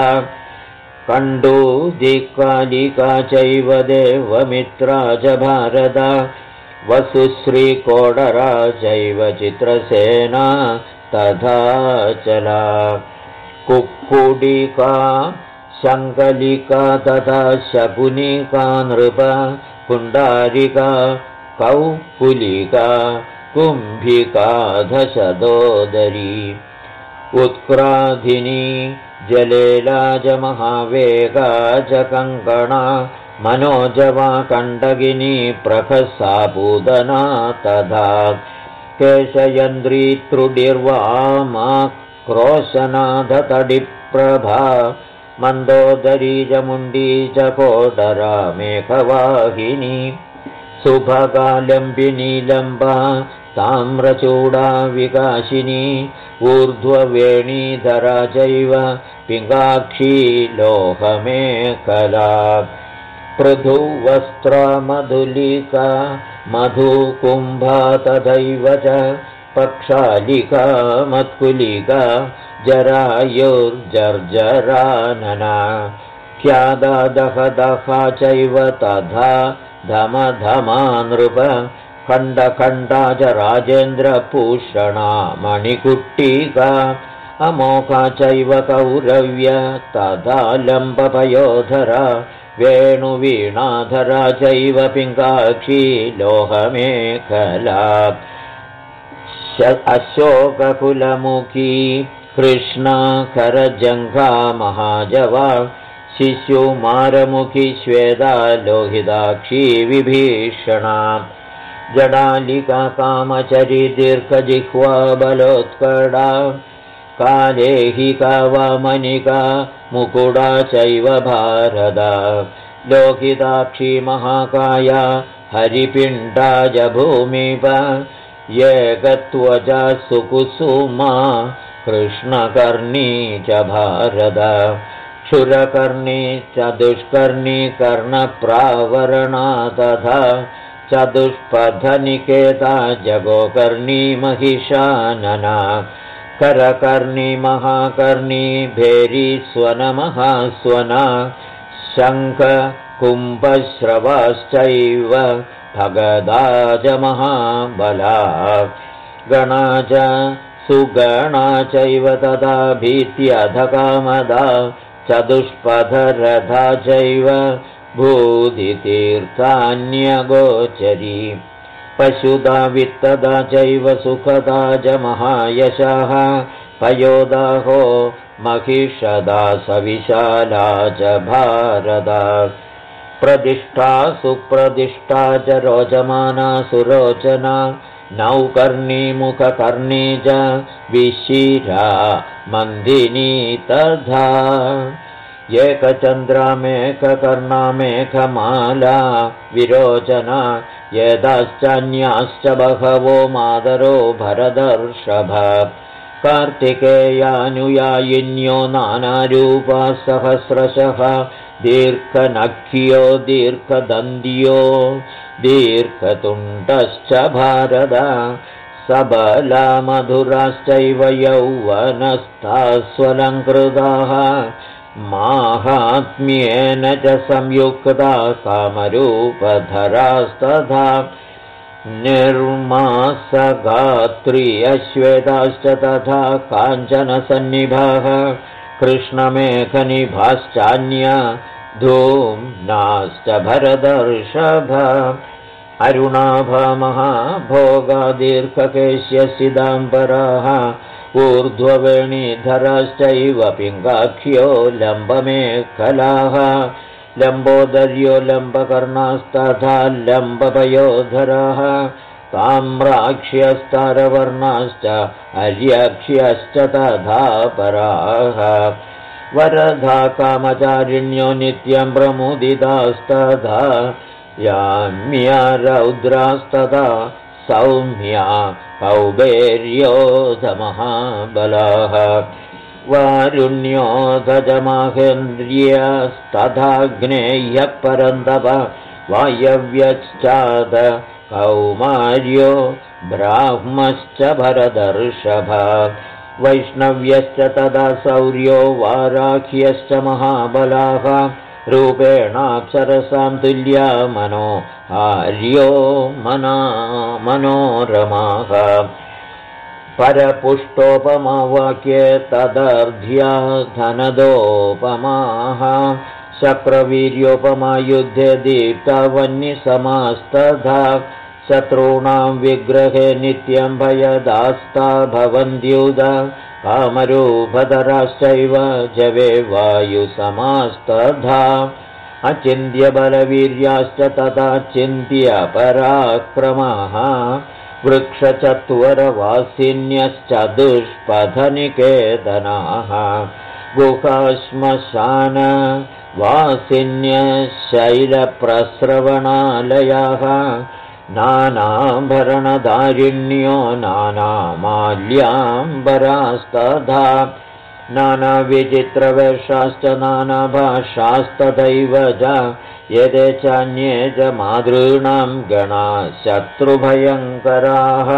कण्डूदिक्कालिका चैव देवमित्रा च भारता वसुश्रीकोडरा चैव चित्रसेना तथा चला कुक्कुडिका शङ्कलिका तथा शकुनिका नृप पुण्डारिका कौकुलिका कुम्भिका दशदोदरी उत्क्राधिनी जलेला च महावेगा च कङ्कणा मनोजवा कण्डगिनी प्रखसा पूतना तथा केशयन्द्री त्रुडिर्वामा क्रोशनाथतडिप्रभा मन्दोदरी च मुण्डी च कोडरा मेघवाहिनी सुभगालम्बिनी लम्बा ताम्रचूडा विकाशिनी ऊर्ध्ववेणीधरा चैव पिङ्गाक्षी लोहमेखला पृथुवस्त्रा मधुलिका मधुकुम्भा तथैव च पक्षालिका मत्कुलिका जरायुर्जर्जरानना ख्यादादहदहा चैव तथा धमधमा नृप खण्डखण्डा च राजेन्द्रभूषणा मणिकुट्टिका अमोघा चैव कौरव्य तथा लम्बपयोधरा वेणुवीणाधरा चैव पिङ्गाक्षी लोहमेखला अशोककुलमुखी कृष्णा करजङ्घा महाजवा शिशुमारमुखी श्वेता लोहिताक्षी विभीषणा जडालिका कामचरी दीर्घजिह्वा बलोत्कटा कालेहिका वामनिका मुकुडा चैव भारदा लोहिताक्षी महाकाया हरिपिण्डा च भूमिप एकत्वजा सुकुसुमा कृष्णकर्णी च भारदा क्षुरकर्णी चतुष्कर्णी कर्णप्रावरणा तथा चतुष्पथनिकेता जगोकर्णी महिषानना करकर्णी महाकर्णी भेरी स्वनमहास्वना शङ्ख कुम्भश्रवाश्चैव भगदा च महाबला गणा च सुगणा चैव तथा भीत्यधकामदा चतुष्पथरथा चैव भूतितीर्थान्यगोचरी पशुदा वित्तदा चैव सुखदा च महायशः पयोदाहो महिषदा सविशाला च भारदा प्रतिष्ठा सुप्रतिष्ठा च रोचमाना सुरोचना नौकर्णी मुखकर्णी च विशिरा मन्दिनी तथा एकचन्द्रा मेघकर्णा मेघमाला विरोचना यदाश्चान्याश्च बहवो मादरो भरदर्षभ कार्तिकेयानुयायिन्यो नानारूपा सहस्रशः दीर्घनख्यो दीर्घदन्द्यो दीर्घतुण्डश्च भारद सबला मधुराश्चैव यौवनस्तास्वलङ्कृताः माहात्म्येन च संयुक्ता कामरूपधरास्तथा निर्मासगात्री अश्वेताश्च तथा काञ्चनसन्निभाः कृष्णमेघनिभाश्चान्य धूम्नाश्च भरतर्षभ अरुणाभमहाभोगादीर्घकेश्यसिदाम्बराः ऊर्ध्ववेणीधराश्चैव पिङ्गाख्यो लम्बमेखलाः लम्बोदर्यो लम्बकर्णास्तथा लम्बपयोधराः ताम्राक्ष्यस्तारवर्णाश्च अर्यक्ष्यश्च तथा पराः वरधा कामचारिण्यो नित्यं प्रमुदितास्तथा याम्या रौद्रास्तथा सौम्या कौबेर्योधमहाबलाः वारुण्योधजमाहेन्द्रियस्तथाग्नेयः परन्तप वायव्यश्चाद कौमार्यो ब्राह्मश्च भरतर्षभ वैष्णव्यश्च तदा सौर्यो वाराह्यश्च महाबलाः रूपेणाप्सरसां तुल्या मनो आर्यो मनोरमाः परपुष्टोपमा वाक्ये तदर्ध्या धनदोपमाः शक्रवीर्योपमा युद्धे दीप्तवह्निसमास्तथा शत्रूणां विग्रहे नित्यं भयदास्ता भवन्त्युद कामरूपधराश्चैव जवे वायुसमास्तथा अचिन्त्यबलवीर्याश्च तथा चिन्त्यपराक्रमाः वृक्षचत्वरवासिन्यश्च दुष्पथनिकेतनाः गुहाश्मशानवासिन्यशैलप्रस्रवणालयाः नानाभरणधारिण्यो नानामाल्याम्बरास्तथा नानाविचित्रवेषाश्च नानाभाषास्तथैव च यदे चान्ये च मातॄणां गणाः शत्रुभयङ्कराः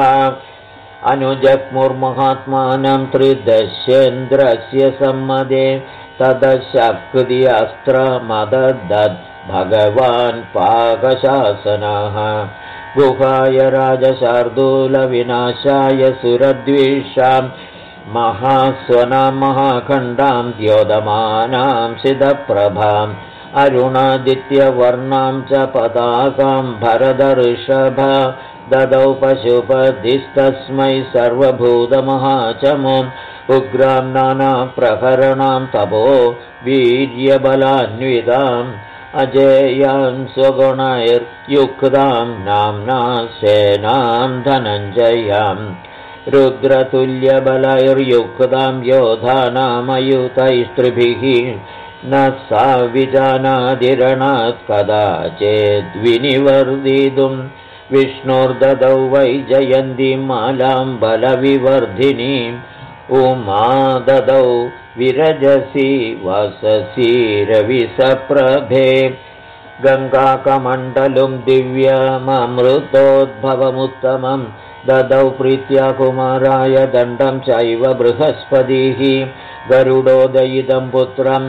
अनुजग्मुर्महात्मानं त्रिदशेन्द्रस्य सम्मदे तदशक्ति अस्त्रमददद् भगवान् पाकशासनः गुहाय राजशार्दूलविनाशाय सुरद्वेषां महास्वनां महाखण्डां द्योतमानां सिद्धप्रभाम् अरुणादित्यवर्णां च पताकां भरतर्षभ ददौ पशुपतिस्तस्मै सर्वभूतमहाचमुम् उग्रां नानाप्रहरणां तपो वीर्यबलान्विताम् अजेयां स्वगुणैर्युक्तां नाम्ना सेनां धनञ्जयां रुद्रतुल्यबलैर्युक्तां योधानामयुतैस्त्रिभिः न सा विजानादिरणात् कदाचिद्विनिवर्धितुं विष्णोर्ददौ वै जयन्तीं मालां बलविवर्धिनीम् उमा ददौ विरजसी वससी रविसप्रभे गङ्गाकमण्डलुं दिव्यममृतोद्भवमुत्तमं ददौ प्रीत्या कुमाराय दण्डं चैव बृहस्पतिः गरुडोदयितं पुत्रं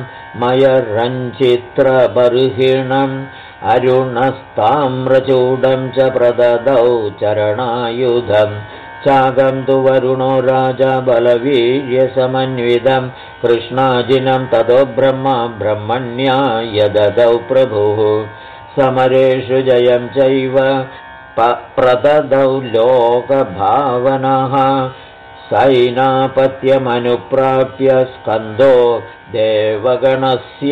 मयरञ्चित्रबर्हिणम् अरुणस्ताम्रचूडं च प्रददौ चरणायुधम् चागं तु वरुणो राजा बलवीर्यसमन्वितं कृष्णाजिनं ततो ब्रह्मण्याय ददौ प्रभुः समरेषु जयं चैव प्रददौ लोकभावनः सैनापत्यमनुप्राप्य स्कन्दो देवगणस्य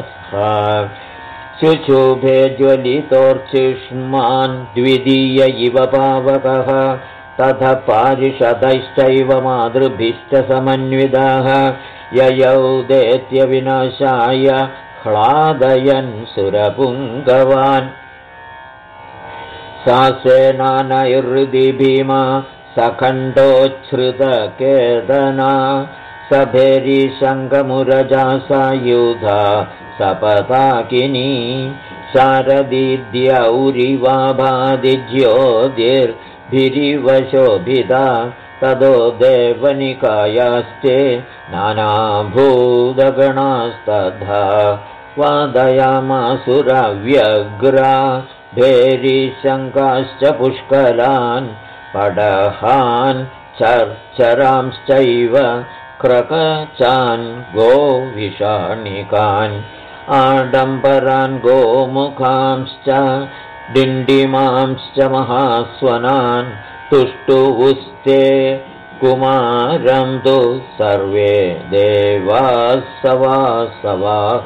शुशुभे ज्वलितोर्चिष्मान् द्वितीय इव पावकः तथा पारिषदैश्चैव मातृभिश्च समन्विताः ययौ दैत्यविनाशाय ह्लादयन् सुरपुङ्गवान् सा सेनानैर्हृदि भीमा सखण्डोच्छ्रितकेतना सभेरीशङ्कमुरजा सायुधा सपताकिनी शारदीद्यौरिवाभादिज्योतिर्भिरिवशोभिता तदो देवनिकायास्ते नानाभूतगणास्तथा वादयामासुरव्यग्रा भेरीशङ्काश्च पुष्कलान् पडहान् चर्चरांश्चैव क्रकचान् गोविषाणिकान् आडम्बरान् गोमुखांश्च डिण्डिमांश्च महास्वनान् तुष्टुवुस्ते कुमारं तु सर्वे देवाः सवासवाः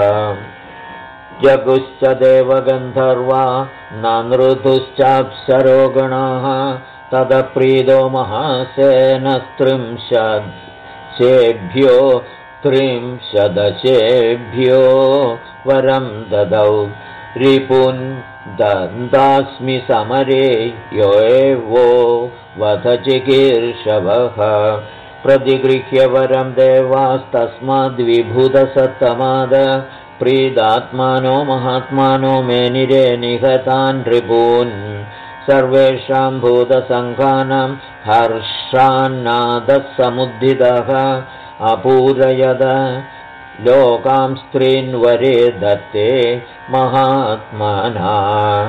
जगुश्च देवगन्धर्वा ननृतुश्चाप्सरो गणाः तदप्रीदो महासेनस्त्रिंशदशेभ्यो त्रिंशदशेभ्यो वरं ददौ रिपुन् दन्दास्मि समरे यो एवो वध चिकीर्षवः प्रतिगृह्य वरं देवास्तस्माद्विभूतसत्तमाद प्रीदात्मानो महात्मानो मेनिरे निहतान् रिपून् सर्वेषां भूतसङ्घानां हर्षान्नादः समुद्धितः अपूरयद लोकां स्त्रीन् वरे दत्ते महात्मना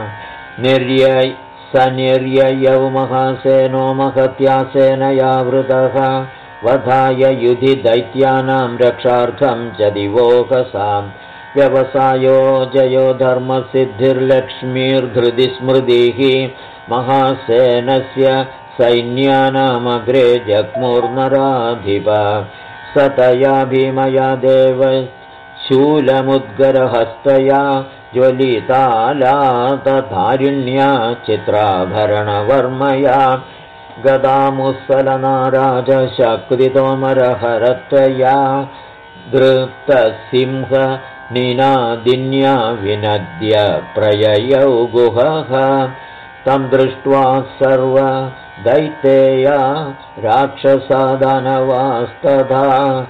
निर्ययौ महासेनो महत्यासेनया वृतः वधाय युधि दैत्यानां रक्षार्थं च दिवोकसां व्यवसायो जयो धर्मसिद्धिर्लक्ष्मीर्धृति स्मृतिः महासेनस्य सैन्यानामग्रे जग्मुर्नराधिप सतया भीमया देव शूलमुद्गरहस्तया ज्वलितालातधारिण्या चित्राभरणवर्मया गदामुत्सलनाराज शक्तितोमरहरत्वया दृप्तसिंह निनादिन्या विनद्य प्रययौ गुहः तं दृष्ट्वा सर्वदैतेया राक्षसादानवास्तथा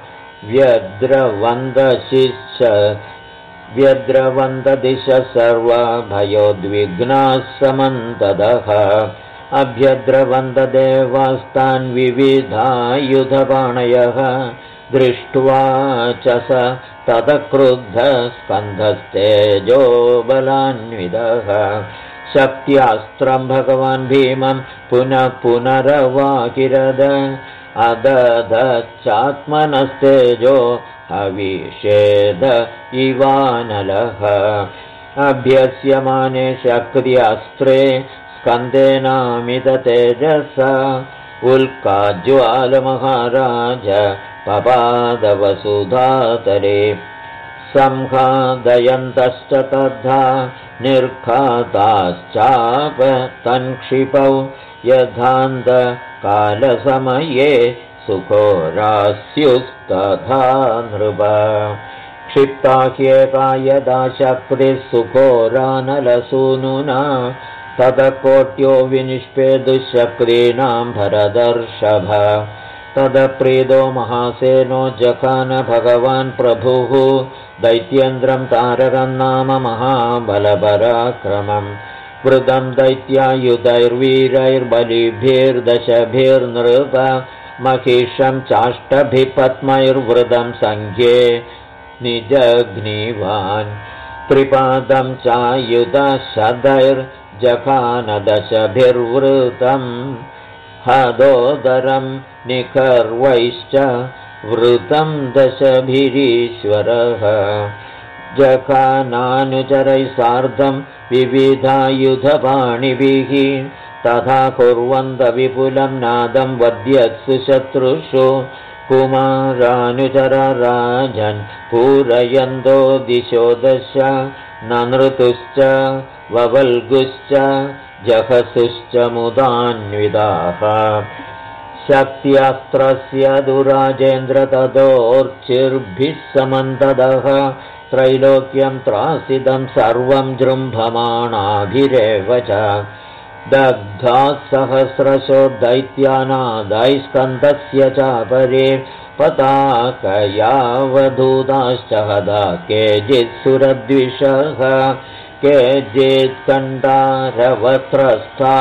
व्यद्रवन्ददिश सर्वभयोद्विग्नाः समन्ततः अभ्यद्रवन्ददेवास्तान् विविधायुधपाणयः दृष्ट्वा च स ततक्रुद्धस्कन्धस्तेजो बलान्विदः शक्त्यास्त्रं भगवान् भीमं पुनः पुनरवाकिरद अदधच्चात्मनस्तेजो हविषेद इवानलः अभ्यस्यमाने शक्त्यास्त्रे स्कन्देनामिततेजसा उल्काज्वालमहाराज पपादवसुधातले संघादयन्तश्च तद्धा निर्घाताश्चापतन्क्षिपौ यथान्तकालसमये सुघोरास्युस्तथा नृप क्षिप्ता ह्येका यदा शक्तिः सुघोरानलसूनुना तदकोट्यो विनिष्पेदुशक्रीणां भरदर्षभ तदप्रीदो महासेनो जखान भगवान् प्रभुः दैत्येन्द्रं तारकं नाम महाबलपराक्रमं वृदं दैत्यायुधैर्वीरैर्बलिभिर्दशभिर्नृप महिषं चाष्टभिपद्मैर्वृदं सङ्ख्ये निजग्नीवान् त्रिपादं चायुधशदैर्जखानदशभिर्वृतं हदोदरं निखर्वैश्च वृतं दशभिरीश्वरः जखानानुचरैः सार्धं विविधायुधपाणिभिः तथा कुर्वन्तविपुलं नादं वद्यत्सु शत्रुषु कुमारानुचरा राजन् पूरयन्तो दिशो दश ननृतुश्च ववल्गुश्च जहसुश्च मुदान्विताः शक्त्यास्त्रस्य दुराजेन्द्र ततोर्चिर्भिः समन्ततः त्रैलोक्यं त्रासितं सर्वं जृम्भमाणाभिरेव च दग्धाः सहस्रशो दैत्यानादैस्कन्धस्य चापरे पताकयावधूताश्च हदा केचित् सुरद्विषः केचित् कण्ठारवस्त्रस्था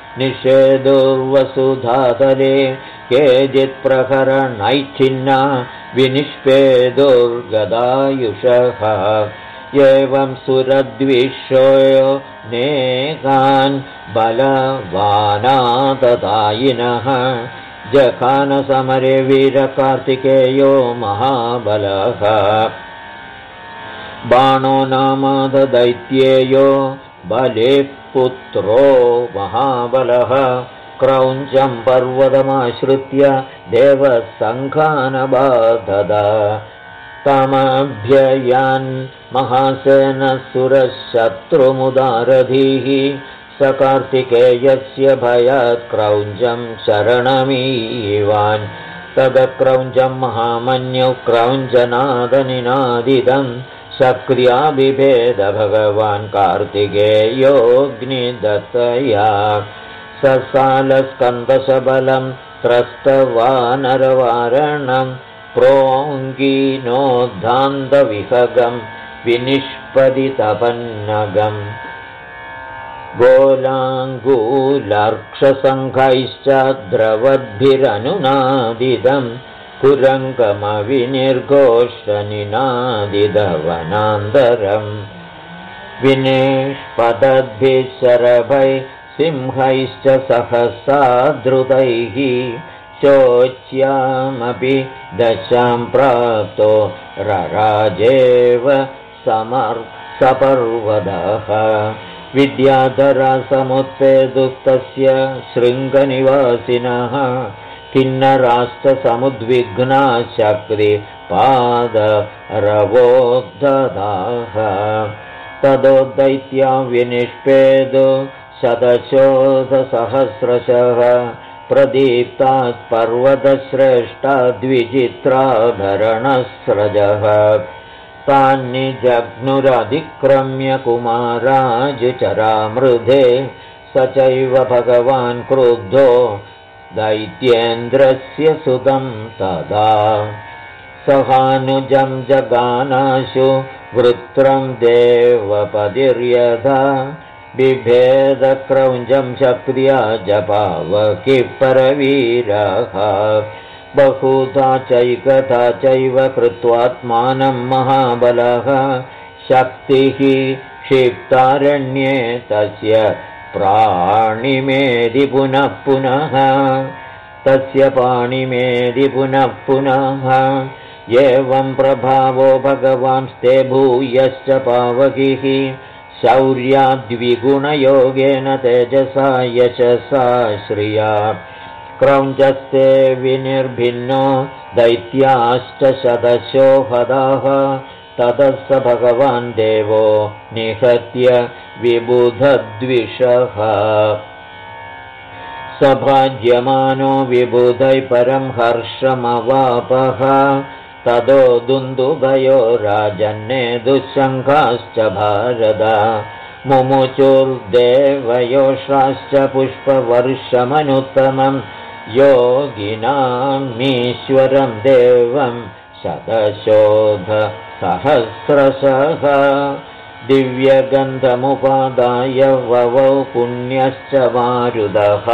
निषेदुर्वसुधातले केचित् प्रहरणैच्छिन्ना विनिष्पेदुर्गदायुषः एवं सुरद्विषो नेकान् बलवानाततायिनः जखानसमरे वीरकार्तिकेयो महाबलः बाणो नामदैत्येयो बलिः पुत्रो महाबलः क्रौञ्चं पर्वतमाश्रित्य देवसङ्घानबाधद तमभ्ययान् महासेनसुरशत्रुमुदारधीः स कार्तिकेयस्य भयात् क्रौञ्चं शरणमीवान् तदक्रौञ्चं महामन्यौ क्रौञ्चनादनिनादिदं शक्र्या बिभेद भगवान् कार्तिकेयोऽग्निदत्तया ससालस्कन्दशबलं त्रस्तवानरवारणं प्रोङ्गिनोद्धान्तविहगं विनिष्पदितपन्नगम् गोलाङ्गूलर्क्षसङ्घैश्च द्रवद्भिरनुनादिदं कुरङ्गमविनिर्घोषनिनादिदवनान्तरम् विनिष्पदद्भिः शरभैः सिंहैश्च सहसा द्रुतैः शोच्यामपि दशां प्राप्तो रराजेव सपर्वतः विद्याधरसमुत्पेदुस्तस्य शृङ्गनिवासिनः किन्नराश्च समुद्विग्ना शक्तिपादरवोद्धताः ततो दैत्या विनिष्पेदो शतशोधसहस्रशः प्रदीप्तात् पर्वतश्रेष्ठाद्विचित्राभरणस्रजः तान्निजघ्नुरधिक्रम्य कुमाराजुचरामृधे स चैव भगवान् क्रुद्धो दैत्येन्द्रस्य सुतं तदा सहानुजं जगानाशु वृत्रं देवपतिर्यथा बिभेदक्रौञ्चं शक्र्या जपावकिः परवीरः बहुधा चैकथा चैव कृत्वात्मानं महाबलः शक्तिः क्षिप्तारण्ये तस्य प्राणिमेदि पुनः पुनः तस्य पाणिमेदि पुनः पुनः एवं प्रभावो भगवांस्ते भूयश्च पावकिः शौर्याद्विगुणयोगेन तेजसा यशसा श्रिया क्रौञ्चस्ते विनिर्भिन्नो दैत्याश्च शतशो हताः ततः स भगवान् देवो निहत्य विबुधद्विषः सभाज्यमानो विबुधैः परं हर्षमवापः ततो दुन्दुभयो राजन्ने दुःशङ्खाश्च भारत मुमुचुर्देवयोषाश्च पुष्पवर्षमनुत्तमं योगिनामीश्वरं देवं शतशोधसहस्रशः दिव्यगन्धमुपादाय ववौ पुण्यश्च मारुदः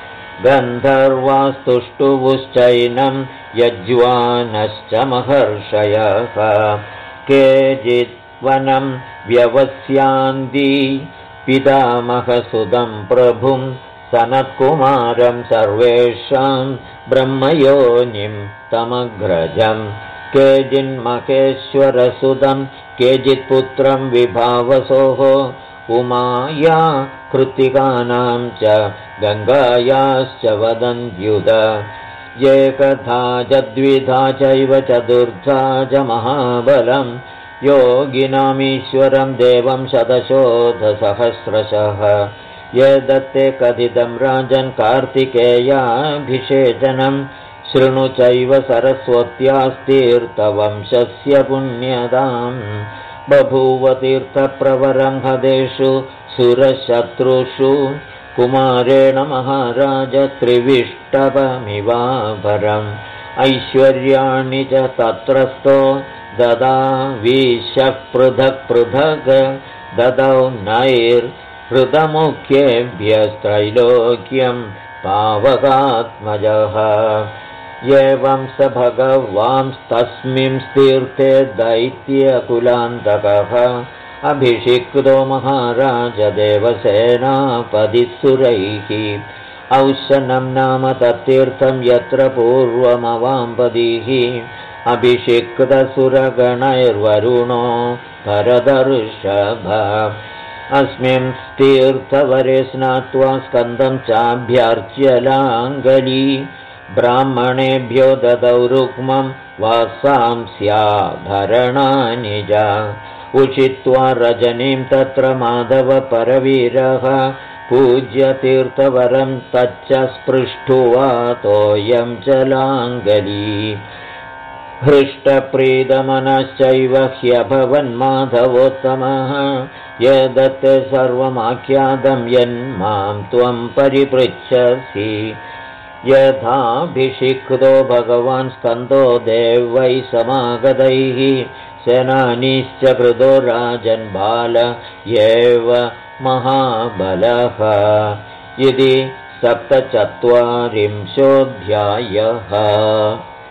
गन्धर्वास्तुष्टुवुश्चैनं यज्वानश्च महर्षयः केचिद्वनं व्यवस्यान्ति पितामहसुतं प्रभुं सनत्कुमारं सर्वेषां ब्रह्मयोनिं तमग्रजं केचिन्महेश्वरसुतं केचित्पुत्रं विभावसोः उमाया कृत्तिकानां च गङ्गायाश्च वदन्त्युत एकधा च द्विधा चैव चतुर्धा च महाबलं योगिनामीश्वरं देवं शतशोधसहस्रशः ये दत्ते कथितं राजन् कार्तिकेयाभिषेचनं शृणु चैव सरस्वत्यास्तीर्थवंशस्य पुण्यदाम् बभूव तीर्थप्रवरं हदेषु सुरशत्रुषु कुमारेण महाराज त्रिविष्टभमिवाभरम् ऐश्वर्याणि च तत्रस्थो ददावीशः पृथक् पृथक् ददौ नैर्हृतमुख्येभ्यस्त्रैलोक्यं पावकात्मजः एवं स भगवांस्तस्मिंस्तीर्थे दैत्यकुलान्तकः अभिषिक्तो महाराज देवसेनापतिसुरैः औशनं नाम तत्तीर्थं यत्र पूर्वमवाम्पदीः अभिषिक्तसुरगणैर्वरुणो भरतर्षभ अस्मिन् तीर्थवरे स्नात्वा स्कन्दं चाभ्यर्च्य लाङ्गली ब्राह्मणेभ्यो ददौ रुक्मं वासांस्याभरणानि च उषित्वा रजनीं तत्र माधवपरवीरः पूज्य तीर्थवरं तच्च स्पृष्टुवा तोयं च लाङ्गली हृष्टप्रीतमनश्चैव ह्यभवन्माधवोत्तमः यदत् सर्वमाख्यातं यन्मां त्वं परिपृच्छसि यथाभिषिक्तो भगवान् स्कन्दो देवैः समागतैः सेनानीश्च कृतो राजन् बाल एव महाबलः इति 47 अध्यायः।